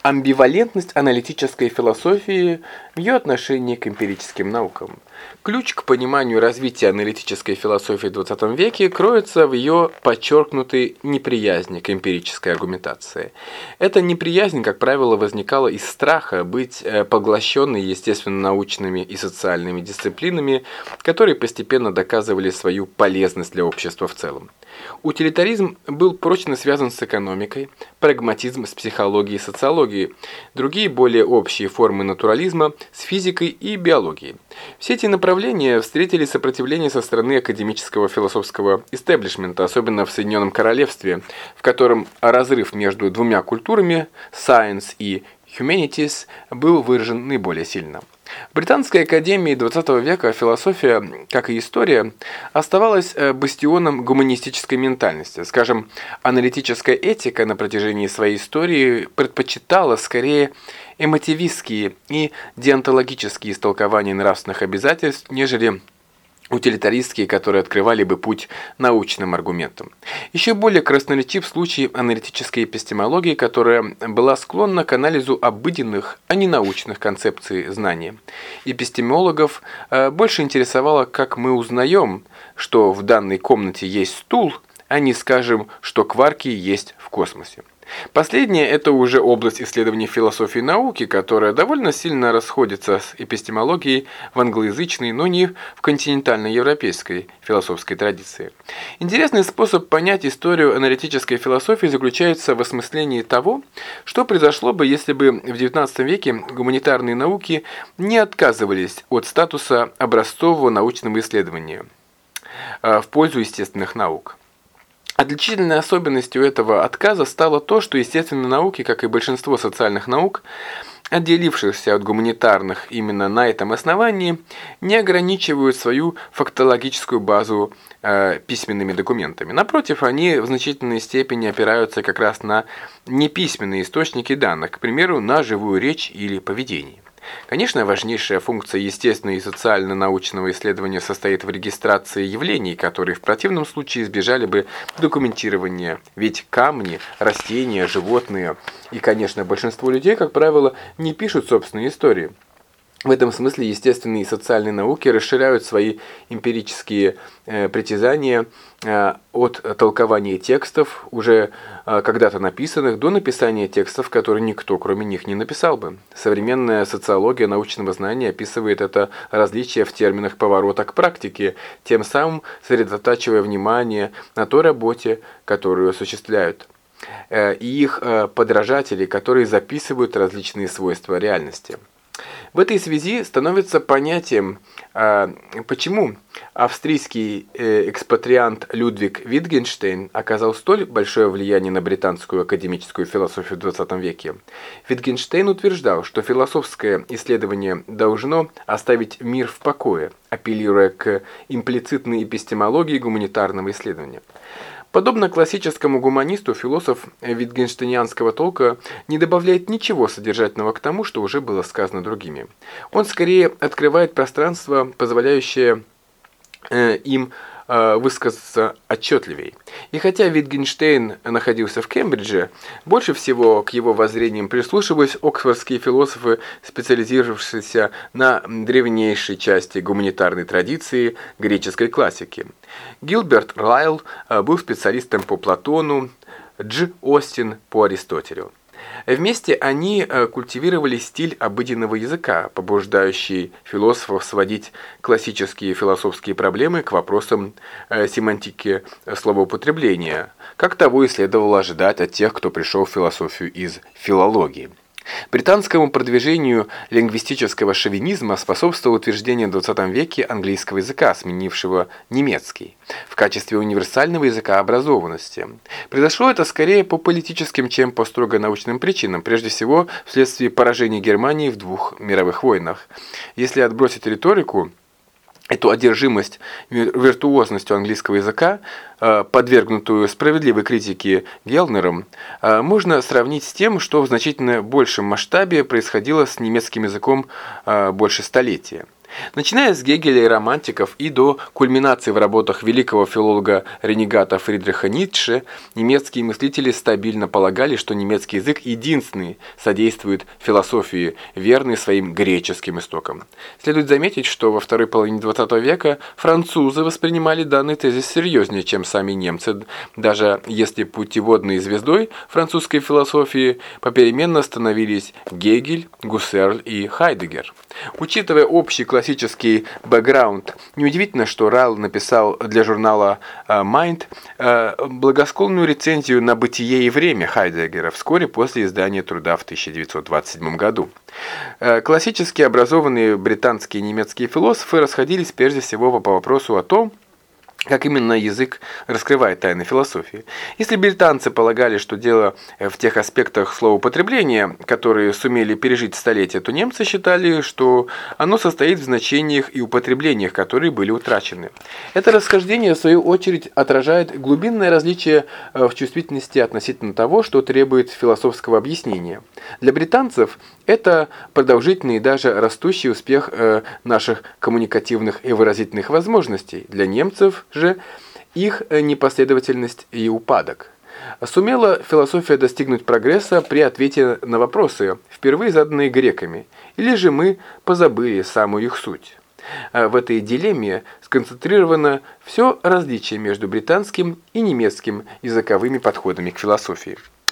Амбивалентность аналитической философии в ее отношении к эмпирическим наукам. Ключ к пониманию развития аналитической философии в XX веке кроется в ее подчеркнутой неприязни к эмпирической аргументации. Эта неприязнь, как правило, возникала из страха быть поглощенной естественно-научными и социальными дисциплинами, которые постепенно доказывали свою полезность для общества в целом. Утилитаризм был прочно связан с экономикой, прагматизм с психологией и социологией, другие более общие формы натурализма с физикой и биологией. Все эти направления встретили сопротивление со стороны академического философского истеблишмента, особенно в Соединенном Королевстве, в котором разрыв между двумя культурами, science и humanities, был выражен наиболее сильно. В Британской академии XX века философия, как и история, оставалась бастионом гуманистической ментальности. Скажем, аналитическая этика на протяжении своей истории предпочитала скорее эмотивистские и деонтологические истолкования нравственных обязательств, нежели утилитаристские, которые открывали бы путь научным аргументам. Еще более красноречив случай аналитической эпистемологии, которая была склонна к анализу обыденных, а не научных концепций знания. Эпистемологов больше интересовало, как мы узнаем, что в данной комнате есть стул, а не скажем, что кварки есть в космосе. Последнее – это уже область исследований философии науки, которая довольно сильно расходится с эпистемологией в англоязычной, но не в континентально-европейской философской традиции. Интересный способ понять историю аналитической философии заключается в осмыслении того, что произошло бы, если бы в XIX веке гуманитарные науки не отказывались от статуса образцового научного исследования в пользу естественных наук. Отличительной особенностью этого отказа стало то, что естественные науки, как и большинство социальных наук, отделившихся от гуманитарных именно на этом основании, не ограничивают свою фактологическую базу письменными документами. Напротив, они в значительной степени опираются как раз на неписьменные источники данных, к примеру, на живую речь или поведение. Конечно, важнейшая функция естественного и социально-научного исследования состоит в регистрации явлений, которые в противном случае избежали бы документирования. Ведь камни, растения, животные и, конечно, большинство людей, как правило, не пишут собственные истории. В этом смысле естественные и социальные науки расширяют свои эмпирические притязания от толкования текстов, уже когда-то написанных, до написания текстов, которые никто, кроме них, не написал бы. Современная социология научного знания описывает это различие в терминах поворота к практике, тем самым сосредотачивая внимание на той работе, которую осуществляют, и их подражатели, которые записывают различные свойства реальности. В этой связи становится понятием, почему австрийский экспатриант Людвиг Витгенштейн оказал столь большое влияние на британскую академическую философию в XX веке. Витгенштейн утверждал, что философское исследование должно оставить мир в покое, апеллируя к имплицитной эпистемологии гуманитарного исследования. Подобно классическому гуманисту, философ витгенштейнианского толка не добавляет ничего содержательного к тому, что уже было сказано другими. Он скорее открывает пространство, позволяющее им высказаться отчетливей. И хотя Витгенштейн находился в Кембридже, больше всего к его воззрениям прислушивались оксфордские философы, специализировавшиеся на древнейшей части гуманитарной традиции греческой классики. Гилберт Райл был специалистом по Платону, Дж. Остин по Аристотелю. Вместе они культивировали стиль обыденного языка, побуждающий философов сводить классические философские проблемы к вопросам семантики словоупотребления, как того и следовало ожидать от тех, кто пришел в философию из филологии. Британскому продвижению лингвистического шовинизма способствовало утверждение в XX веке английского языка, сменившего немецкий, в качестве универсального языка образованности. Произошло это скорее по политическим, чем по строго научным причинам, прежде всего вследствие поражения Германии в двух мировых войнах. Если отбросить риторику, эту одержимость виртуозностью английского языка, подвергнутую справедливой критике Гелнером, можно сравнить с тем, что в значительно большем масштабе происходило с немецким языком больше столетия. Начиная с Гегеля и романтиков и до кульминации в работах великого филолога-ренегата Фридриха Ницше, немецкие мыслители стабильно полагали, что немецкий язык единственный содействует философии, верный своим греческим истокам. Следует заметить, что во второй половине XX века французы воспринимали данный тезис серьезнее, чем сами немцы, даже если путеводной звездой французской философии попеременно становились Гегель, Гуссерль и Хайдеггер. Учитывая общий классический бэкграунд, неудивительно, что Райл написал для журнала Mind благосклонную рецензию на «Бытие и время» Хайдеггера вскоре после издания труда в 1927 году. Классически образованные британские и немецкие философы расходились прежде всего по вопросу о том, как именно язык раскрывает тайны философии. Если британцы полагали, что дело в тех аспектах словоупотребления, которые сумели пережить столетия, то немцы считали, что оно состоит в значениях и употреблениях, которые были утрачены. Это расхождение, в свою очередь, отражает глубинное различие в чувствительности относительно того, что требует философского объяснения. Для британцев это продолжительный и даже растущий успех наших коммуникативных и выразительных возможностей. Для немцев же их непоследовательность и упадок. Сумела философия достигнуть прогресса при ответе на вопросы, впервые заданные греками, или же мы позабыли самую их суть? В этой дилемме сконцентрировано все различие между британским и немецким языковыми подходами к философии.